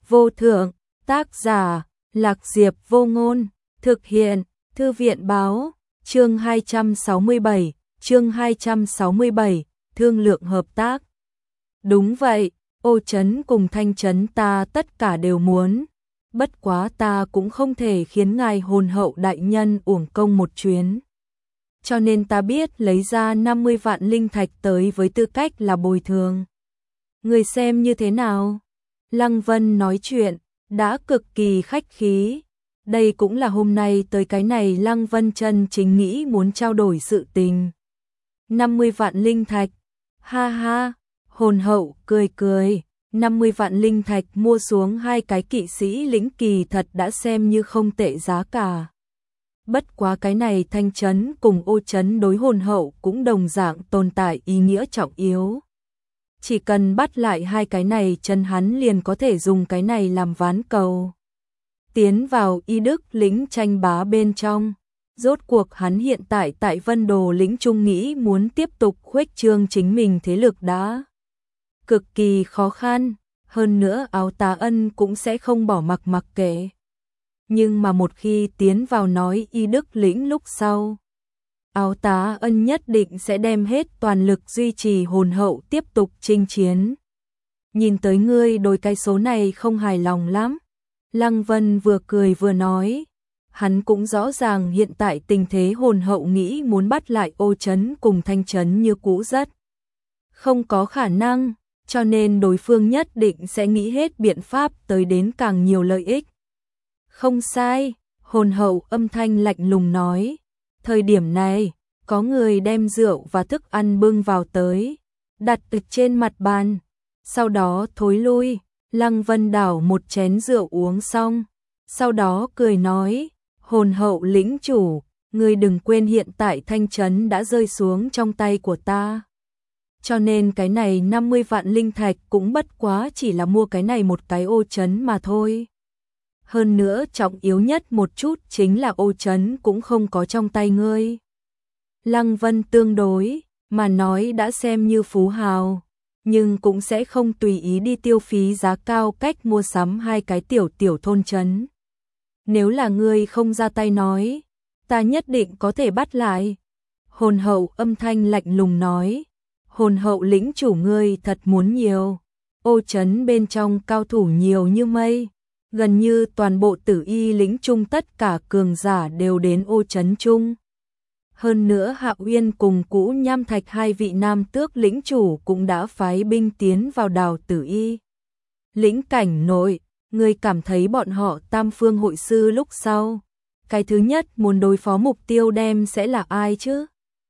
vô thượng, tác giả, Lạc Diệp Vô Ngôn, thực hiện, Thư viện báo, chương 267, thương lượng hợp tác. Đúng vậy, Ô Trấn cùng Thanh Trấn ta tất cả đều muốn, bất quá ta cũng không thể khiến ngài hồn hậu đại nhân uổng công một chuyến. Cho nên ta biết lấy ra 50 vạn linh thạch tới với tư cách là bồi thường. Người xem như thế nào? Lăng Vân nói chuyện, đã cực kỳ khách khí. Đây cũng là hôm nay tới cái này Lăng Vân chân chính nghĩ muốn trao đổi sự tình. 50 vạn linh thạch, ha ha, hồn hậu cười cười, 50 vạn linh thạch mua xuống 2 cái kỵ sĩ lĩnh kỳ thật đã xem như không tệ giá cả. Bất quá cái này Thanh Trấn cùng Ô Trấn đối hồn hậu cũng đồng dạng tồn tại ý nghĩa trọng yếu. Chỉ cần bắt lại 2 cái này chân hắn liền có thể dùng cái này làm ván cầu. Tiến vào Y Đức lĩnh tranh bá bên trong. Rốt cuộc hắn hiện tại tại Vân Đồ lĩnh trung nghĩ muốn tiếp tục khuếch trương chính mình thế lực đã cực kỳ khó khăn, hơn nữa Áo Tá Ân cũng sẽ không bỏ mặc kệ. Nhưng mà một khi tiến vào nói Y Đức lĩnh lúc sau, Áo Tá Ân nhất định sẽ đem hết toàn lực duy trì hồn hậu tiếp tục chinh chiến. Nhìn tới ngươi đối cái số này không hài lòng lắm. Lăng Vân vừa cười vừa nói, hắn cũng rõ ràng hiện tại tình thế hồn hậu nghĩ muốn bắt lại Ô Trấn cùng Thanh Trấn như cũ rất không có khả năng, cho nên đối phương nhất định sẽ nghĩ hết biện pháp tới đến càng nhiều lợi ích. Không sai, hồn hậu âm thanh lạnh lùng nói, thời điểm này, có người đem rượu và thức ăn bưng vào tới, đặt trên mặt bàn, sau đó thối lui. Lăng Vân đảo một chén rượu uống xong, sau đó cười nói, hồn hậu lĩnh chủ, ngươi đừng quên hiện tại Thanh Trấn đã rơi xuống trong tay của ta. Cho nên cái này 50 vạn linh thạch cũng bất quá chỉ là mua cái này một cái Ô Trấn mà thôi. Hơn nữa trọng yếu nhất một chút chính là Ô Trấn cũng không có trong tay ngươi. Lăng Vân tương đối, mà nói đã xem như phú hào, nhưng cũng sẽ không tùy ý đi tiêu phí giá cao cách mua sắm 2 cái tiểu thôn trấn. Nếu là ngươi không ra tay nói, ta nhất định có thể bắt lại. Hồn hậu âm thanh lạnh lùng nói, hồn hậu lĩnh chủ ngươi thật muốn nhiều. Ô Trấn bên trong cao thủ nhiều như mây, gần như toàn bộ Tử Y lĩnh trung tất cả cường giả đều đến Ô Trấn chung. Hơn nữa Hạ Uyên cùng Cũ Nham Thạch 2 vị nam tước lĩnh chủ cũng đã phái binh tiến vào đào Tử Y lĩnh cảnh nội. Người cảm thấy bọn họ tam phương hội sư lúc sau, cái thứ nhất muốn đối phó mục tiêu đem sẽ là ai chứ?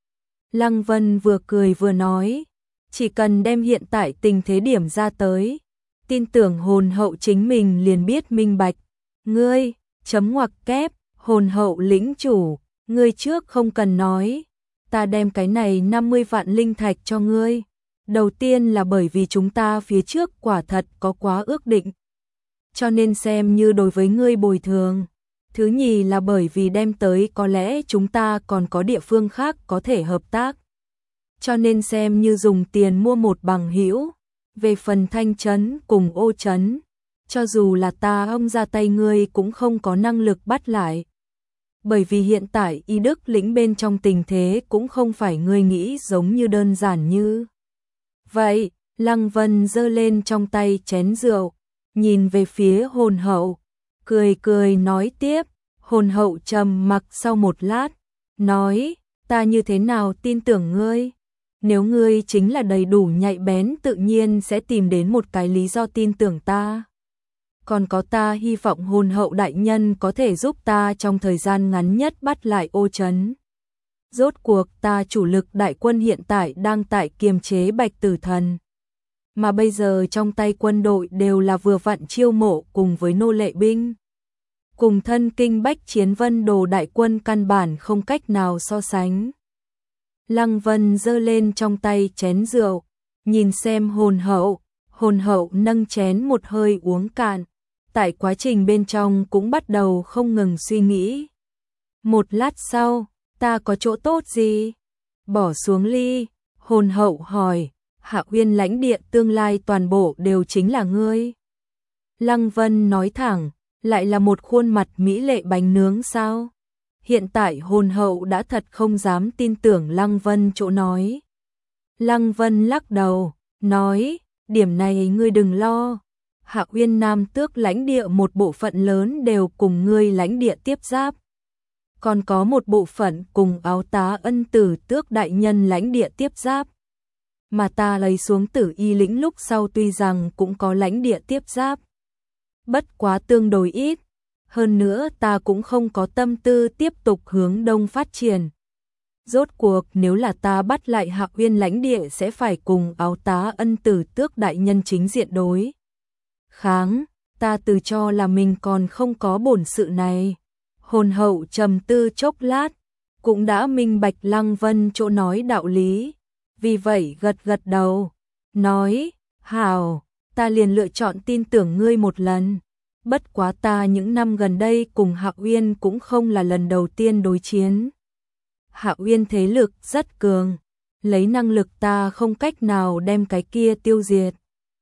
Lăng Vân vừa cười vừa nói, chỉ cần đem hiện tại tình thế điểm ra tới, tin tưởng hồn hậu chính mình liền biết minh bạch. Ngươi, chấm ngoặc kép, hồn hậu lĩnh chủ, ngươi trước không cần nói, ta đem cái này 50 vạn linh thạch cho ngươi. Đầu tiên là bởi vì chúng ta phía trước quả thật có quá ước định, cho nên xem như đối với ngươi bồi thường. Thứ nhì là bởi vì đem tới có lẽ chúng ta còn có địa phương khác có thể hợp tác, cho nên xem như dùng tiền mua một bằng hữu. Về phần Thanh Trấn cùng Ô Trấn, cho dù là ta ông ra tay ngươi cũng không có năng lực bắt lại. Bởi vì hiện tại Y Đức lĩnh bên trong tình thế cũng không phải ngươi nghĩ giống như đơn giản như vậy. Lăng Vân giơ lên trong tay chén rượu, nhìn về phía hồn hậu, cười cười nói tiếp. Hồn hậu trầm mặc sau một lát, nói, ta như thế nào tin tưởng ngươi? Nếu ngươi chính là đầy đủ nhạy bén tự nhiên sẽ tìm đến một cái lý do tin tưởng ta. Còn có ta hy vọng hồn hậu đại nhân có thể giúp ta trong thời gian ngắn nhất bắt lại Ô Trấn. Rốt cuộc ta chủ lực đại quân hiện tại đang tại kiềm chế Bạch Tử Thần, mà bây giờ trong tay quân đội đều là vừa vặn chiêu mộ cùng với nô lệ binh. Cùng thân kinh bách chiến Vân Đồ đại quân căn bản không cách nào so sánh. Lăng Vân giơ lên trong tay chén rượu, nhìn xem hồn hậu nâng chén một hơi uống cạn, tại quá trình bên trong cũng bắt đầu không ngừng suy nghĩ. Một lát sau, ta có chỗ tốt gì? Bỏ xuống ly, hồn hậu hỏi, Hạ Uyên lãnh địa tương lai toàn bộ đều chính là ngươi. Lăng Vân nói thẳng, lại là một khuôn mặt mỹ lệ bánh nướng sao? Hiện tại hồn hậu đã thật không dám tin tưởng Lăng Vân chỗ nói. Lăng Vân lắc đầu, nói, điểm này ngươi đừng lo. Hạ Uyên Nam Tước lãnh địa một bộ phận lớn đều cùng ngươi lãnh địa tiếp giáp. Còn có một bộ phận cùng Áo Tá Ân Tử Tước đại nhân lãnh địa tiếp giáp. Mà ta lấy xuống Tử Y lĩnh lúc sau tuy rằng cũng có lãnh địa tiếp giáp. Bất quá tương đối ít. Hơn nữa ta cũng không có tâm tư tiếp tục hướng đông phát triển. Rốt cuộc nếu là ta bắt lại Hạ Uyên lãnh địa sẽ phải cùng Áo Tá Ân Tử Tước đại nhân chính diện đối kháng, ta tự cho là mình còn không có bổn sự này. Hồn hậu trầm tư chốc lát, cũng đã minh bạch Lăng Vân chỗ nói đạo lý, vì vậy gật gật đầu, nói, hảo, ta liền lựa chọn tin tưởng ngươi một lần. Bất quá ta những năm gần đây cùng Hạ Uyên cũng không là lần đầu tiên đối chiến. Hạ Uyên thế lực rất cường, lấy năng lực ta không cách nào đem cái kia tiêu diệt.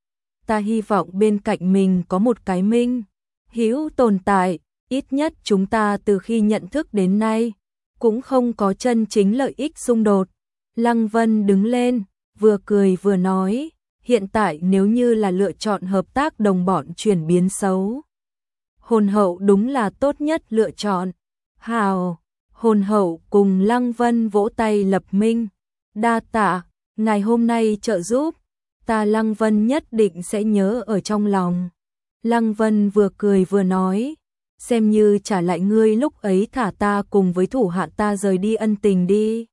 Ta hy vọng bên cạnh mình có một cái minh hữu tồn tại, ít nhất chúng ta từ khi nhận thức đến nay, cũng không có chân chính lợi ích xung đột. Lăng Vân đứng lên, vừa cười vừa nói, hiện tại nếu như là lựa chọn hợp tác đồng bọn chuyển biến xấu, hồn hậu đúng là tốt nhất lựa chọn. Hào, hồn hậu cùng Lăng Vân vỗ tay lập minh, đa tạ, ngày hôm nay trợ giúp, ta Lăng Vân nhất định sẽ nhớ ở trong lòng. Lăng Vân vừa cười vừa nói, xem như trả lại ngươi lúc ấy thả ta cùng với thủ hạ ta rời đi ân tình đi.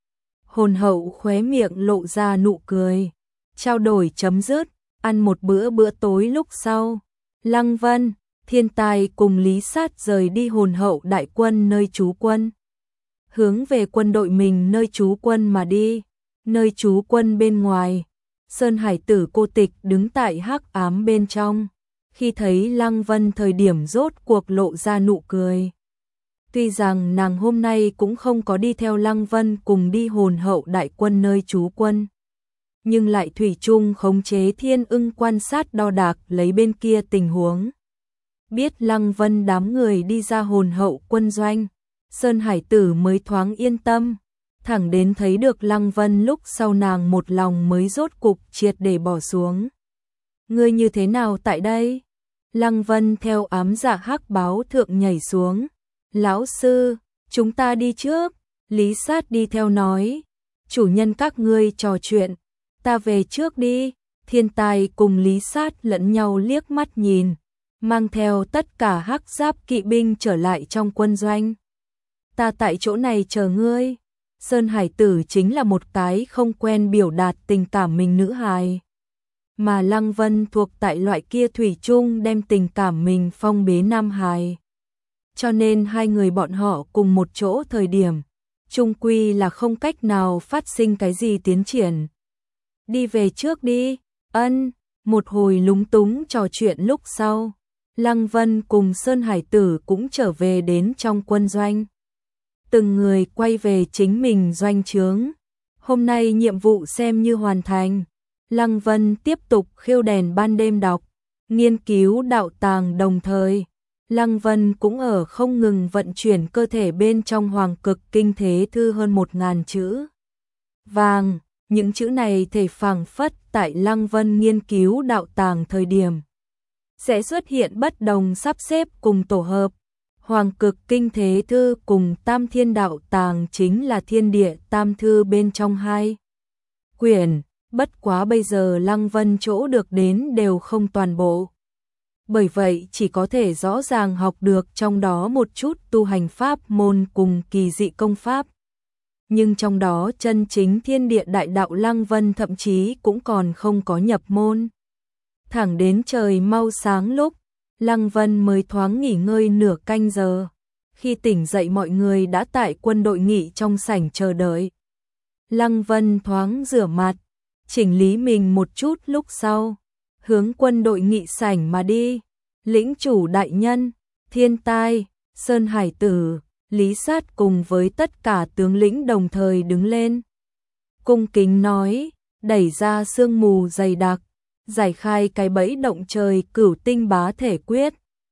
Hồn hậu khóe miệng lộ ra nụ cười, trao đổi chấm dứt, ăn một bữa tối lúc sau. Lăng Vân, Thiên Tài cùng Lý Sát rời đi hồn hậu đại quân nơi trú quân. Hướng về quân đội mình nơi trú quân mà đi, nơi trú quân bên ngoài. Sơn Hải Tử Cô Tịch đứng tại hắc ám bên trong, khi thấy Lăng Vân thời điểm rốt cuộc lộ ra nụ cười. Tuy rằng nàng hôm nay cũng không có đi theo Lăng Vân cùng đi hồn hậu đại quân nơi trú quân, nhưng lại thủy chung khống chế Thiên Ưng quan sát đo đạc lấy bên kia tình huống. Biết Lăng Vân đám người đi ra hồn hậu quân doanh, Sơn Hải Tử mới thoáng yên tâm. Thẳng đến thấy được Lăng Vân lúc sau nàng một lòng mới rốt cục triệt để bỏ xuống. Ngươi như thế nào tại đây? Lăng Vân theo ám dạ hắc báo thượng nhảy xuống. Lão sư, chúng ta đi trước. Lý Sát đi theo nói. Chủ nhân các ngươi trò chuyện, ta về trước đi. Thiên Tài cùng Lý Sát lẫn nhau liếc mắt nhìn, mang theo tất cả hắc giáp kỵ binh trở lại trong quân doanh. Ta tại chỗ này chờ ngươi. Sơn Hải Tử chính là một cái không quen biểu đạt tình cảm mình nữ hài. Mà Lăng Vân thuộc tại loại kia thủy chung đem tình cảm mình phong bế nam hài. Cho nên hai người bọn họ cùng một chỗ thời điểm, chung quy là không cách nào phát sinh cái gì tiến triển. Đi về trước đi, ân, một hồi lúng túng trò chuyện lúc sau. Lăng Vân cùng Sơn Hải Tử cũng trở về đến trong quân doanh. Từng người quay về chính mình doanh trướng. Hôm nay nhiệm vụ xem như hoàn thành. Lăng Vân tiếp tục khiêu đèn ban đêm đọc, nghiên cứu đạo tàng đồng thời. Lăng Vân cũng ở không ngừng vận chuyển cơ thể bên trong Hoàng Cực Kinh Thế Thư hơn 1000 chữ vàng. Những chữ này thể phảng phất tại Lăng Vân nghiên cứu đạo tàng thời điểm sẽ xuất hiện bất đồng sắp xếp cùng tổ hợp. Hoàng Cực Kinh Thế Thư cùng Tam Thiên Đạo Tàng chính là thiên địa tam thư bên trong hai quyển, bất quá bây giờ Lăng Vân chỗ được đến đều không toàn bộ. Bởi vậy chỉ có thể rõ ràng học được trong đó một chút tu hành pháp môn cùng kỳ dị công pháp. Nhưng trong đó chân chính thiên địa đại đạo Lăng Vân thậm chí cũng còn không có nhập môn. Thẳng đến trời mau sáng lúc, Lăng Vân mới thoáng nghỉ ngơi nửa canh giờ. Khi tỉnh dậy mọi người đã tại quân đội nghỉ trong sảnh chờ đợi. Lăng Vân thoáng rửa mặt, chỉnh lý mình một chút lúc sau, hướng quân đội nghị sảnh mà đi. Lĩnh chủ đại nhân, Thiên Tai, Sơn Hải Tử, Lý Sát cùng với tất cả tướng lĩnh đồng thời đứng lên. Cung kính nói, đẩy ra sương mù dày đặc, giải khai cái bẫy động trời Cửu Tinh Bá Thể Quyết.